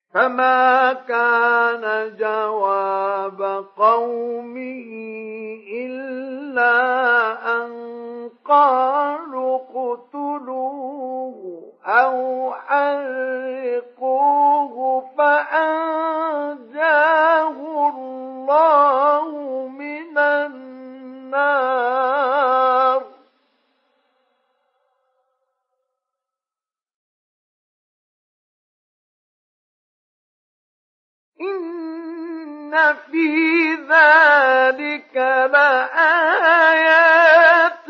فما كان جواب قومه إلا أن قالوا اقتلوه أو حرقوه فأنجاه الله من النار. إن في ذلك لآيات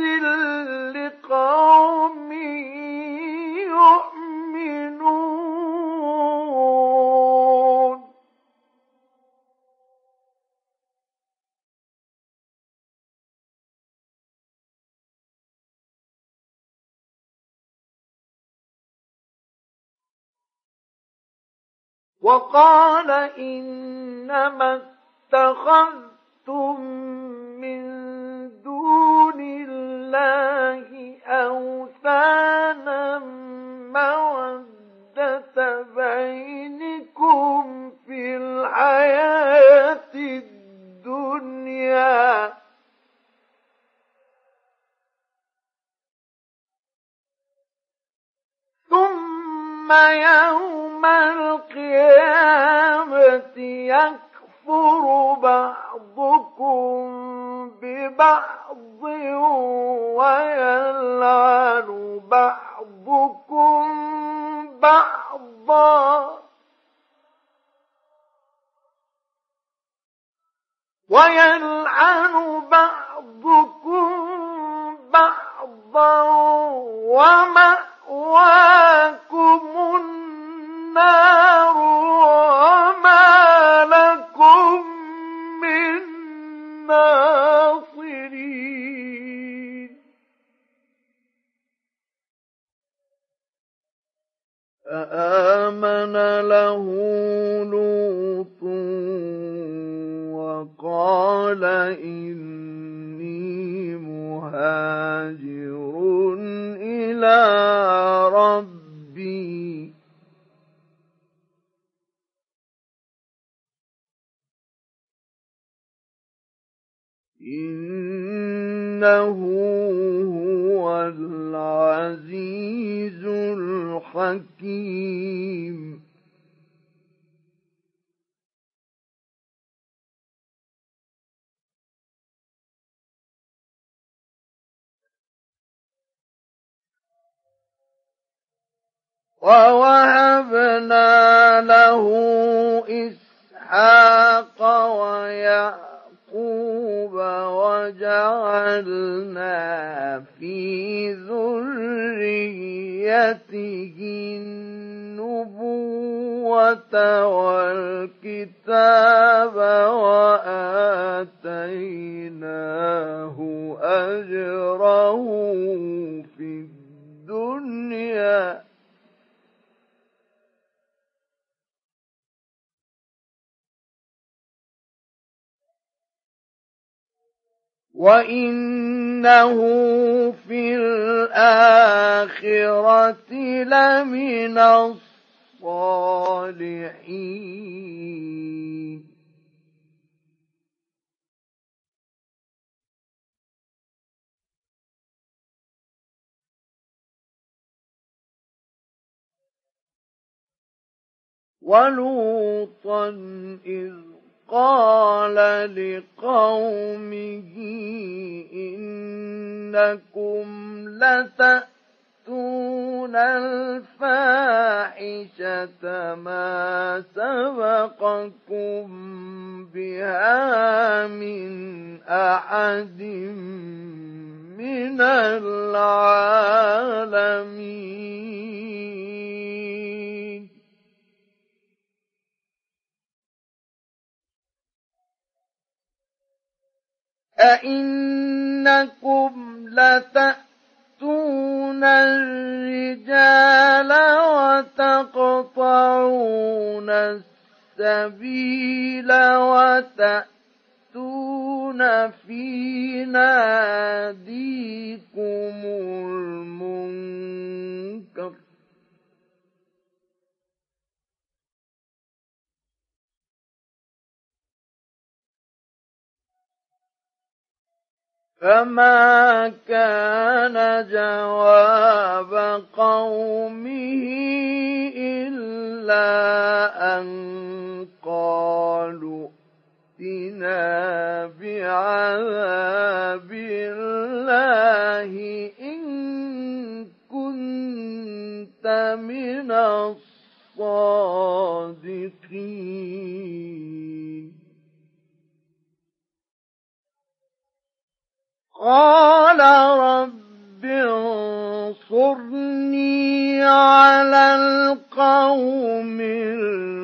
لقوم يؤمنون. وقال إنما اتخذتم من دون الله أوثانا مودة بينكم في الحياة الدنيا ثم يوم القيامة يكفر بعضكم ببعض ويلعن بعضكم بعضا ومأواكم النار وما لكم من ناصرين. فآمن له لوط وقال إني مهاجر إلى ربي إنه هو العزيز الحكيم. ووهبنا له إسحاق ويعقوب وجعلنا في ذريته النبوة والكتاب وآتيناه أجره في الدنيا وإنه في الآخرة لمن الصالحين. ولوطا إذ قال لقومه إنكم لتأتون الفاحشة ما سبقكم بها من أحد من العالمين. أئنكم لتأتون الرجال وتقطعون السبيل وتأتون في ناديكم المنكر فما كان جواب قومه إلا أن قالوا ائتنا بعذاب الله إن كنت من الصادقين. قال رب انصرني على القوم